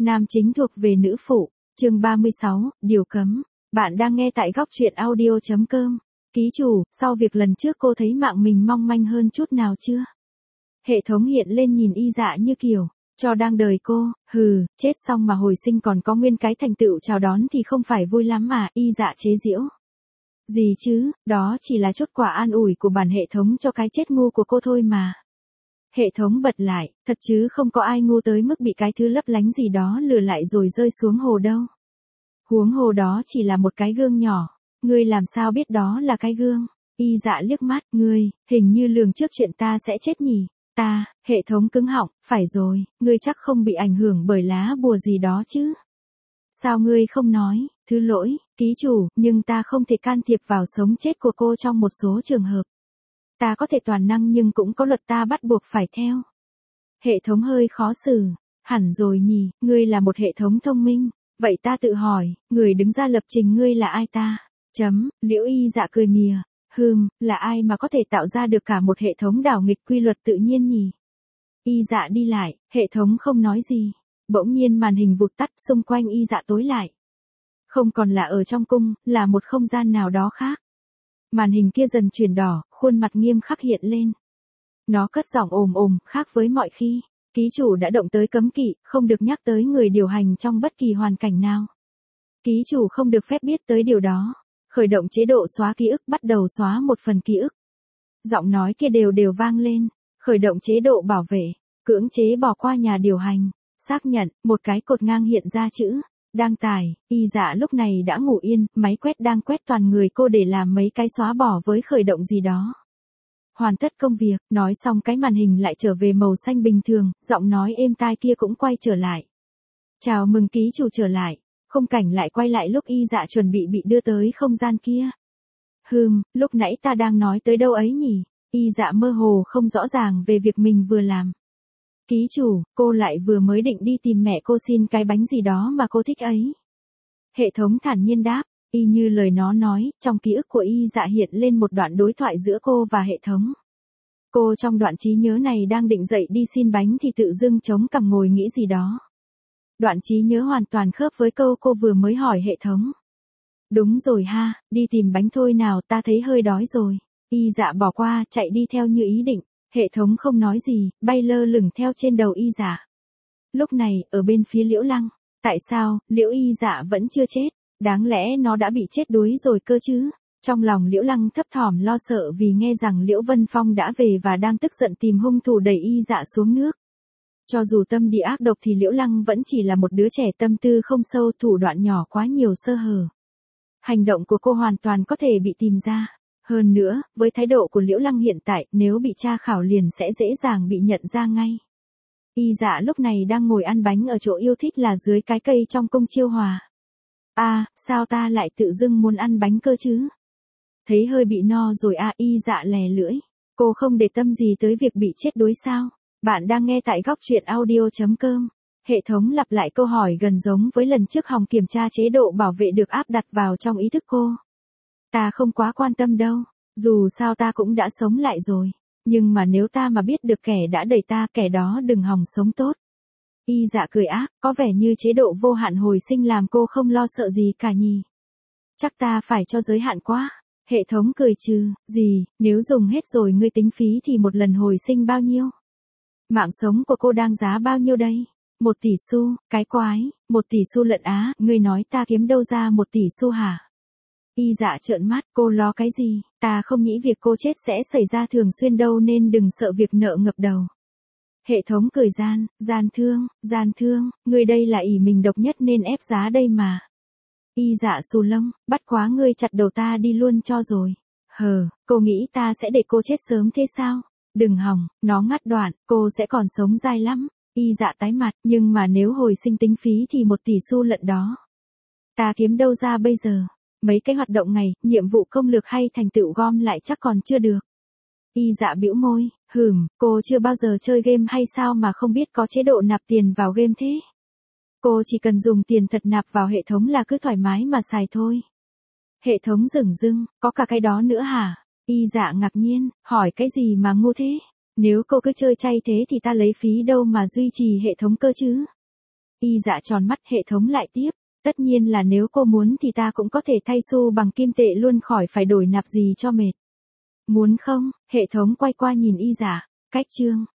Nam chính thuộc về nữ phụ, chương 36, điều cấm. Bạn đang nghe tại góc truyện audio.com. Ký chủ, sau việc lần trước cô thấy mạng mình mong manh hơn chút nào chưa? Hệ thống hiện lên nhìn y dạ như kiểu, cho đang đời cô, chết xong mà hồi sinh còn có nguyên cái thành tựu chào đón thì không phải vui lắm mà, y dạ chế giễu. Gì chứ, đó chỉ là chút quả an ủi của bản hệ thống cho cái chết ngu của cô thôi mà. Hệ thống bật lại, thật chứ không có ai ngu tới mức bị cái thứ lấp lánh gì đó lừa lại rồi rơi xuống hồ đâu. Huống hồ đó chỉ là một cái gương nhỏ, ngươi làm sao biết đó là cái gương? Y dạ liếc mắt, ngươi, hình như lường trước chuyện ta sẽ chết nhỉ? Ta, hệ thống cứng họng, phải rồi, ngươi chắc không bị ảnh hưởng bởi lá bùa gì đó chứ? Sao ngươi không nói, thứ lỗi, ký chủ, nhưng ta không thể can thiệp vào sống chết của cô trong một số trường hợp. Ta có thể toàn năng nhưng cũng có luật ta bắt buộc phải theo. Hệ thống hơi khó xử, hẳn rồi nhỉ, ngươi là một hệ thống thông minh, vậy ta tự hỏi, người đứng ra lập trình ngươi là ai ta? Liễu y dạ cười mỉa, là ai mà có thể tạo ra được cả một hệ thống đảo nghịch quy luật tự nhiên nhỉ? Y dạ đi lại, hệ thống không nói gì, bỗng nhiên màn hình vụt tắt, xung quanh y dạ tối lại. Không còn là ở trong cung, là một không gian nào đó khác. Màn hình kia dần chuyển đỏ, khuôn mặt nghiêm khắc hiện lên. Nó cất giọng ồm, khác với mọi khi. Ký chủ đã động tới cấm kỵ, không được nhắc tới người điều hành trong bất kỳ hoàn cảnh nào. Ký chủ không được phép biết tới điều đó. Khởi động chế độ xóa ký ức, bắt đầu xóa một phần ký ức. Giọng nói kia đều vang lên. Khởi động chế độ bảo vệ, cưỡng chế bỏ qua nhà điều hành. Xác nhận, một cái cột ngang hiện ra chữ đang tải. Y dạ lúc này đã ngủ yên, máy quét đang quét toàn người cô để làm mấy cái xóa bỏ với khởi động gì đó. Hoàn tất công việc, nói xong cái màn hình lại trở về màu xanh bình thường, giọng nói êm tai kia cũng quay trở lại. Chào mừng ký chủ trở lại. Khung cảnh lại quay lại lúc y dạ chuẩn bị đưa tới không gian kia. Lúc nãy ta đang nói tới đâu ấy nhỉ? Y dạ mơ hồ không rõ ràng về việc mình vừa làm. Ký chủ, cô lại vừa mới định đi tìm mẹ cô xin cái bánh gì đó mà cô thích ấy. Hệ thống thản nhiên đáp, y như lời nó nói, trong ký ức của y dạ hiện lên một đoạn đối thoại giữa cô và hệ thống. Cô trong đoạn trí nhớ này đang định dậy đi xin bánh thì tự dưng chống cằm ngồi nghĩ gì đó. Đoạn trí nhớ hoàn toàn khớp với câu cô vừa mới hỏi hệ thống. Đúng rồi ha, đi tìm bánh thôi nào, ta thấy hơi đói rồi. Y dạ bỏ qua, chạy đi theo như ý định. Hệ thống không nói gì, bay lơ lửng theo trên đầu y dạ. Lúc này, ở bên phía Liễu Lăng, tại sao, Liễu y dạ vẫn chưa chết? Đáng lẽ nó đã bị chết đuối rồi cơ chứ? Trong lòng Liễu Lăng thấp thỏm lo sợ vì nghe rằng Liễu Vân Phong đã về và đang tức giận tìm hung thủ đẩy y dạ xuống nước. Cho dù tâm địa ác độc thì Liễu Lăng vẫn chỉ là một đứa trẻ tâm tư không sâu, thủ đoạn nhỏ quá nhiều sơ hở. Hành động của cô hoàn toàn có thể bị tìm ra. Hơn nữa, với thái độ của Liễu Lăng hiện tại, nếu bị tra khảo liền sẽ dễ dàng bị nhận ra ngay. Y dạ lúc này đang ngồi ăn bánh ở chỗ yêu thích là dưới cái cây trong cung Chiêu Hòa. Sao ta lại tự dưng muốn ăn bánh cơ chứ? Thấy hơi bị no rồi y dạ lè lưỡi. Cô không để tâm gì tới việc bị chết đuối sao? Bạn đang nghe tại góc truyện audio.com. Hệ thống lặp lại câu hỏi gần giống với lần trước hòng kiểm tra chế độ bảo vệ được áp đặt vào trong ý thức cô. Ta không quá quan tâm đâu, dù sao ta cũng đã sống lại rồi. Nhưng mà nếu ta mà biết được kẻ đã đẩy ta, kẻ đó đừng hòng sống tốt. Y dạ cười ác, có vẻ như chế độ vô hạn hồi sinh làm cô không lo sợ gì cả nhỉ. Chắc ta phải cho giới hạn quá. Hệ thống cười trừ, gì, nếu dùng hết rồi ngươi tính phí thì một lần hồi sinh bao nhiêu? Mạng sống của cô đang giá bao nhiêu đây? 1 tỷ xu, cái quái, 1 tỷ xu lận á, ngươi nói ta kiếm đâu ra 1 tỷ xu hả? Y dạ trợn mắt, cô lo cái gì? Ta không nghĩ việc cô chết sẽ xảy ra thường xuyên đâu nên đừng sợ việc nợ ngập đầu. Hệ thống cười gian thương, ngươi đây là ỷ mình độc nhất nên ép giá đây mà. Y dạ xù lông, bắt quá ngươi chặt đầu ta đi luôn cho rồi. Cô nghĩ ta sẽ để cô chết sớm thế sao? Đừng hòng, nó ngắt đoạn, cô sẽ còn sống dai lắm. Y dạ tái mặt, nhưng mà nếu hồi sinh tính phí thì 1 tỷ xu lận đó. Ta kiếm đâu ra bây giờ? Mấy cái hoạt động ngày, nhiệm vụ công lược hay thành tựu gom lại chắc còn chưa được. Y dạ bĩu môi, cô chưa bao giờ chơi game hay sao mà không biết có chế độ nạp tiền vào game thế? Cô chỉ cần dùng tiền thật nạp vào hệ thống là cứ thoải mái mà xài thôi. Hệ thống dửng dưng, có cả cái đó nữa hả? Y dạ ngạc nhiên, hỏi cái gì mà ngu thế? Nếu cô cứ chơi chay thế thì ta lấy phí đâu mà duy trì hệ thống cơ chứ? Y Dạ tròn mắt, hệ thống lại tiếp. Tất nhiên là nếu cô muốn thì ta cũng có thể thay xu bằng kim tệ luôn, khỏi phải đổi nạp gì cho mệt. Muốn không? Hệ thống quay qua nhìn Y Dạ. Cách chương.